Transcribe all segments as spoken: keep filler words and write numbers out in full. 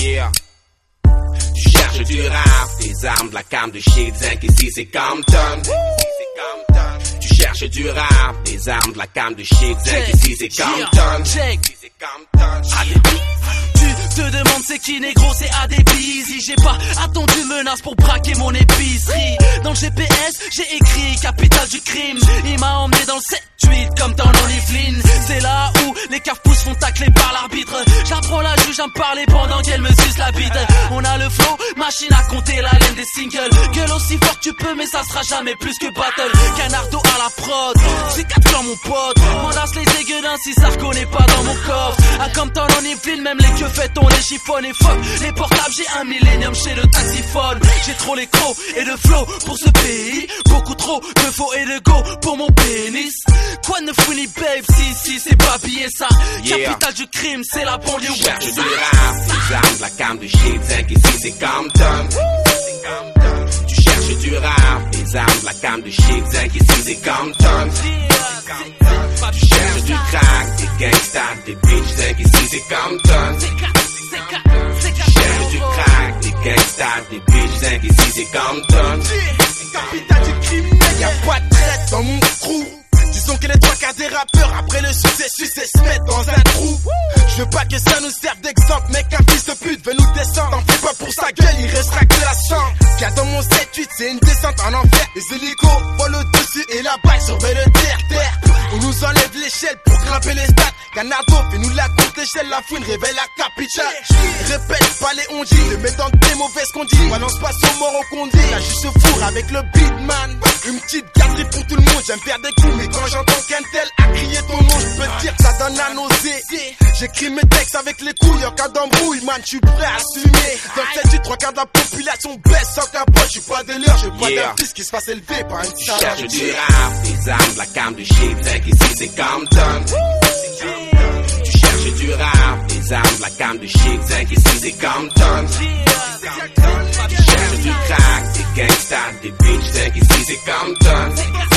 Yeah. Tu cherches du rap, des armes, de la cam, de shit, zinc, ici c'est Compton. Tu cherches du rap, des armes, de la cam, de shit, zinc, ici c'est Compton. Tu te demandes c'est qui négro, c'est A D B Easy. J'ai pas attendu menace pour braquer mon épicerie. Dans le G P S, j'ai écrit capitale du crime. Il m'a emmené dans le sept huit comme dans l'Olivine. C'est là où les caves-pousses font tacler par l'arbitre. J'apprends la juge à me parler pendant qu'elle me suce la bite. On a le flow, machine à compter la laine des singles. Gueule aussi fort que tu peux mais ça sera jamais plus que battle. Canardo à la prod, c'est quatre clans mon pote. Mandasse les aiguedins si ça reconnaît pas dans mon coffre. À Compton on y file, même les queues faites on les chiffonne et fuck les portables, j'ai un millénium chez le taxiphone. J'ai trop les crocs et de flow pour ce pays. Beaucoup trop de faux et de go pour mon pénis. Quoi de neuf ni babe, si si c'est pas pillé ça. Yeah. Capitale du crime, c'est la banlieue. Tu cherches du rap, des armes, de la cam, de shit, zinc, ici c'est Compton. Tu cherches du rap, des armes, de la cam, de shit, zinc, ici c'est Compton. Tu cherches du crack, des gangsters, des bitches, zinc, ici c'est Compton. Tu cherches du crack, des gangsters, des bitches, zinc, ici c'est Compton. Capitale du crime, y'a pas de traite dans mon trou. Disons que les trois quarts des rappeurs après le succès succès se mettent dans un trou. Je veux pas que ça nous serve d'exemple, mec, un fils de pute veut nous descendre. T'en fais pas pour sa gueule, il restera que la sang. Car dans mon sept huit c'est une descente en enfer. Les hélicos volent au-dessus et la balle surveille le terre-terre. On nous enlève l'échelle pour grimper les stats. Canardo fait-nous la courte échelle, la fouine révèle la capitale. Répète pas les ondits, le mets dans des mauvaises conditions. Balance pas son mort au condé, là juste se fourre avec le beatman. Une petite garderie pour tout le monde, j'aime faire des coups, mais quand j'entends qu'un tel a crié ton nom, je peux te dire que ça donne la nausée. J'écris mes textes avec les couilles en cas d'embrouille, man, j'suis prêt à assumer. Dans le sept huit, trois quarts de la population baisse sans capote, j'suis pas de l'heure, j'ai pas Yeah. d'un fils qui se fasse élever par une Tu salle. cherches du rap, des armes, de la cam, de shit, zinc, ici c'est Compton. Tu cherches du rap, des armes, de la cam, de shit, zinc, ici c'est Compton. Tu cherches du crack, des gangsters, des bitches, zinc, ici c'est Compton.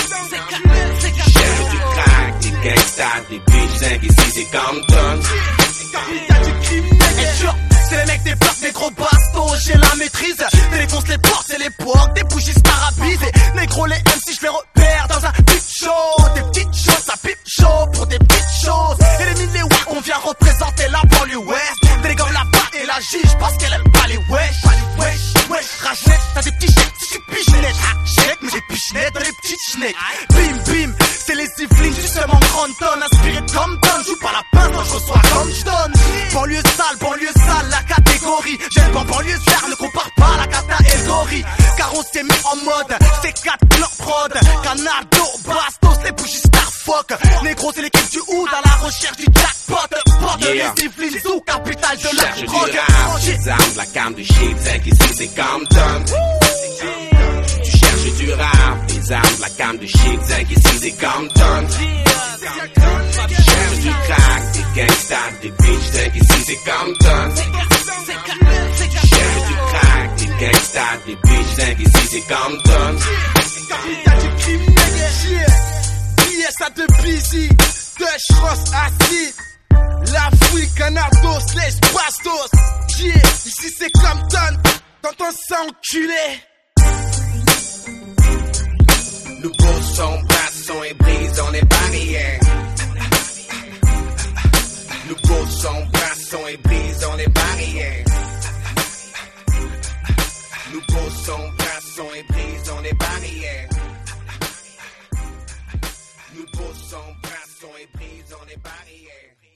Tu cherches du crack, des gangsters, des bitches, zinc, ici c'est Compton. Capitale du crime, nègre. C'est les mecs des blocs, des gros bastos, j'ai la maîtrise. Défonce les portes et les portes, des bougies scarabisées. Négro, les M C, je les repère dans un pipe show. Des petites choses, ça pipe chaud pour des petites choses. Et les mille watts, on vient représenter la banlieue ouest. Des gars là-bas et la J, je pense qu'elle aime pas les wesh. Pas les wesh, wesh, rachette, t'as des petits chèques, si tu pichenette. Chèque, mais j'ai pichenettes dans les petites chenèques. Bim, bim, c'est les sifflings, justement Compton. Inspiré de Compton, joue pas la pince quand je reçois Compton. Banlieue sale, banlieue sale, la catégorie. J'aime pas banlieue sale, ne compare pas la cata et le gorille. Car on s'est mis en mode, c'est quatre blocs prod. Canardo, Bastos, les bougies Starfuck. Négro, c'est l'équipe du Hood à la recherche du jackpot. Porte Yeah. les sifflings, sous capitale de Tu la cherches du drogue. rap, des armes, de la cam, de shit, zinc, ici c'est Compton. Tu cherches du rap, des armes, de la cam, de shit, zinc, ici c'est Compton. Tu cherches du crack, des gangsters, des bitches, zinc, ici c'est Compton. Tu cherches du crack, des gangsters, des bitches, zinc, ici c'est Compton. Capitale du crime, nègre. Yeah. B S à deux busy, Dutch Ross acide. La fouille, Canardo, slash Bastos. Yeah, ici c'est Compton. T'entends ça enculé? Nous poussons, brassons et brisons les barrières. Nous poussons, brassons et brisons les barrières. Nous poussons, brassons et brisons les barrières. Nous poussons, brassons et brisons les barrières.